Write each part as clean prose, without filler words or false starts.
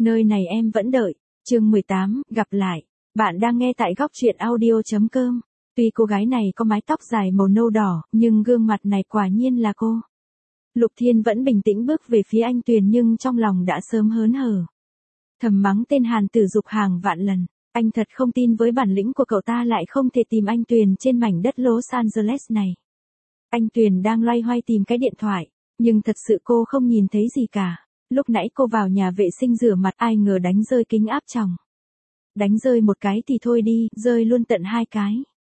Nơi này em vẫn đợi. Chương 18, gặp lại. Bạn đang nghe tại góc truyện audio.com. Tuy cô gái này có mái tóc dài màu nâu đỏ, nhưng gương mặt này quả nhiên là cô. Lục Thiên vẫn bình tĩnh bước về phía anh Tuyền nhưng trong lòng đã sớm hớn hở. Thầm mắng tên Hàn Tử Dục hàng vạn lần. Anh thật không tin với bản lĩnh của cậu ta lại không thể tìm anh Tuyền trên mảnh đất Los Angeles này. Anh Tuyền đang loay hoay tìm cái điện thoại, nhưng thật sự cô không nhìn thấy gì cả. Lúc nãy cô vào nhà vệ sinh rửa mặt ai ngờ đánh rơi kính áp tròng. Đánh rơi một cái thì thôi đi, rơi luôn tận hai cái.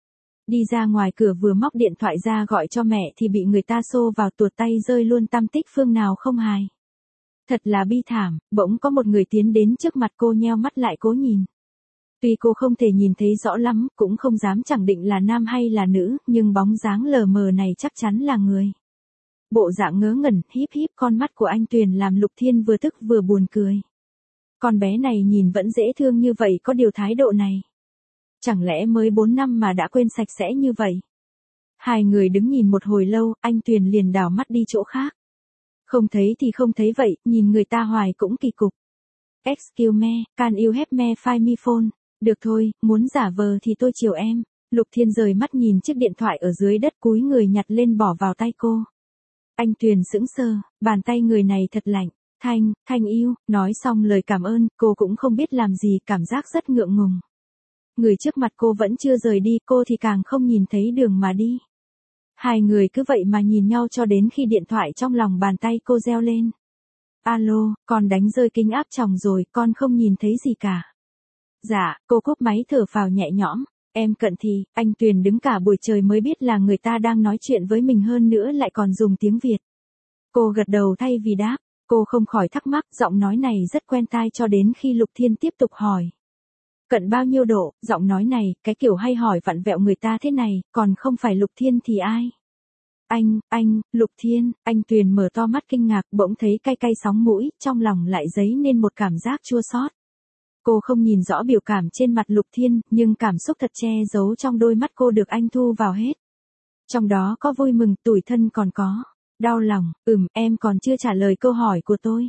Đi ra ngoài cửa vừa móc điện thoại ra gọi cho mẹ thì bị người ta xô vào tuột tay rơi luôn tăm tích phương nào không hài. Thật là bi thảm, bỗng có một người tiến đến trước mặt cô nheo mắt lại cố nhìn. Tuy cô không thể nhìn thấy rõ lắm, cũng không dám khẳng định là nam hay là nữ, nhưng bóng dáng lờ mờ này chắc chắn là người. Bộ dạng ngớ ngẩn, híp híp con mắt của anh Tuyền làm Lục Thiên vừa tức vừa buồn cười. Con bé này nhìn vẫn dễ thương như vậy có điều thái độ này. Chẳng lẽ mới 4 năm mà đã quên sạch sẽ như vậy? Hai người đứng nhìn một hồi lâu, anh Tuyền liền đảo mắt đi chỗ khác. Không thấy thì không thấy vậy, nhìn người ta hoài cũng kỳ cục. Excuse me, can you help me find me phone? Được thôi, muốn giả vờ thì tôi chiều em. Lục Thiên rời mắt nhìn chiếc điện thoại ở dưới đất cúi người nhặt lên bỏ vào tay cô. Anh Tuyền sững sờ, bàn tay người này thật lạnh. Thanh yêu, nói xong lời cảm ơn, cô cũng không biết làm gì, cảm giác rất ngượng ngùng. Người trước mặt cô vẫn chưa rời đi, cô thì càng không nhìn thấy đường mà đi. Hai người cứ vậy mà nhìn nhau cho đến khi điện thoại trong lòng bàn tay cô reo lên. Alo, con đánh rơi kính áp tròng rồi, con không nhìn thấy gì cả. Dạ, cô cúp máy thở phào nhẹ nhõm. Em cận thì, anh Tuyền đứng cả buổi trời mới biết là người ta đang nói chuyện với mình hơn nữa lại còn dùng tiếng Việt. Cô gật đầu thay vì đáp, cô không khỏi thắc mắc, giọng nói này rất quen tai cho đến khi Lục Thiên tiếp tục hỏi. Cận bao nhiêu độ, giọng nói này, cái kiểu hay hỏi vặn vẹo người ta thế này, còn không phải Lục Thiên thì ai? Lục Thiên, anh Tuyền mở to mắt kinh ngạc, bỗng thấy cay cay sóng mũi, trong lòng lại dấy nên một cảm giác chua xót. Cô không nhìn rõ biểu cảm trên mặt Lục Thiên, nhưng cảm xúc thật che giấu trong đôi mắt cô được anh thu vào hết. Trong đó có vui mừng, tủi thân còn có đau lòng. Em còn chưa trả lời câu hỏi của tôi.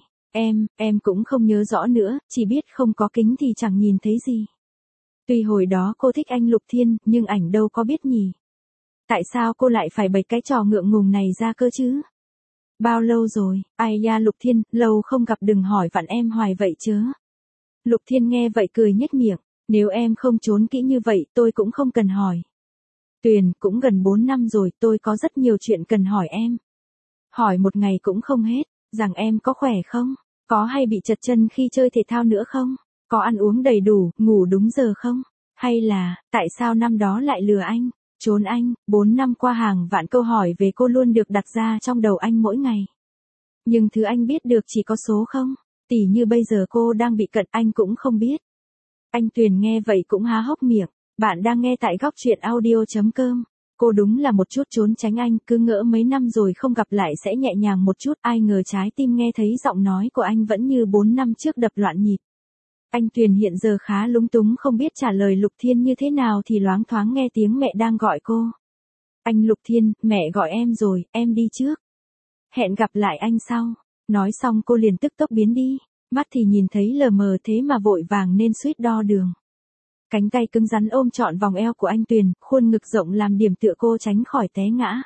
Em cũng không nhớ rõ nữa, chỉ biết không có kính thì chẳng nhìn thấy gì. Tuy hồi đó cô thích anh Lục Thiên, nhưng ảnh đâu có biết nhỉ. Tại sao cô lại phải bày cái trò ngượng ngùng này ra cơ chứ? Bao lâu rồi, ai da Lục Thiên, lâu không gặp đừng hỏi vặn em hoài vậy chớ. Lục Thiên nghe vậy cười nhếch miệng, nếu em không trốn kỹ như vậy tôi cũng không cần hỏi. Tuyền, cũng gần 4 năm rồi, tôi có rất nhiều chuyện cần hỏi em. Hỏi một ngày cũng không hết, rằng em có khỏe không? Có hay bị trật chân khi chơi thể thao nữa không? Có ăn uống đầy đủ, ngủ đúng giờ không? Hay là, tại sao năm đó lại lừa anh, trốn anh? 4 năm qua hàng vạn câu hỏi về cô luôn được đặt ra trong đầu anh mỗi ngày. Nhưng thứ anh biết được chỉ có số không? Tỉ như bây giờ cô đang bị cận anh cũng không biết. Anh Tuyền nghe vậy cũng há hốc miệng. Bạn đang nghe tại góc truyện audio.com. Cô đúng là một chút trốn tránh anh, cứ ngỡ mấy năm rồi không gặp lại sẽ nhẹ nhàng một chút, ai ngờ trái tim nghe thấy giọng nói của anh vẫn như 4 năm trước đập loạn nhịp. Anh Tuyền hiện giờ khá lúng túng không biết trả lời Lục Thiên như thế nào thì loáng thoáng nghe tiếng mẹ đang gọi cô. Anh Lục Thiên, mẹ gọi em rồi, em đi trước. Hẹn gặp lại anh sau. Nói xong cô liền tức tốc biến đi, mắt thì nhìn thấy lờ mờ thế mà vội vàng nên suýt đo đường. Cánh tay cứng rắn ôm trọn vòng eo của anh Tuyền, khuôn ngực rộng làm điểm tựa cô tránh khỏi té ngã.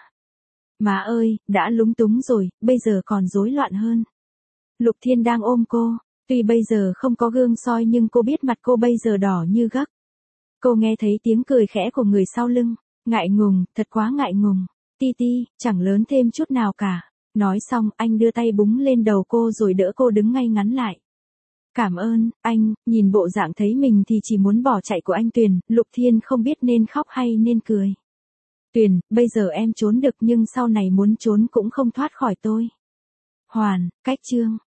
Má ơi, đã lúng túng rồi, bây giờ còn rối loạn hơn. Lục Thiên đang ôm cô, tuy bây giờ không có gương soi nhưng cô biết mặt cô bây giờ đỏ như gấc. Cô nghe thấy tiếng cười khẽ của người sau lưng, ngại ngùng, thật quá ngại ngùng. Ti ti, chẳng lớn thêm chút nào cả. Nói xong, anh đưa tay búng lên đầu cô rồi đỡ cô đứng ngay ngắn lại. Cảm ơn, anh, nhìn bộ dạng thấy mình thì chỉ muốn bỏ chạy của anh Tuyền, Lục Thiên không biết nên khóc hay nên cười. Tuyền, bây giờ em trốn được nhưng sau này muốn trốn cũng không thoát khỏi tôi. Hoàn, cách chương.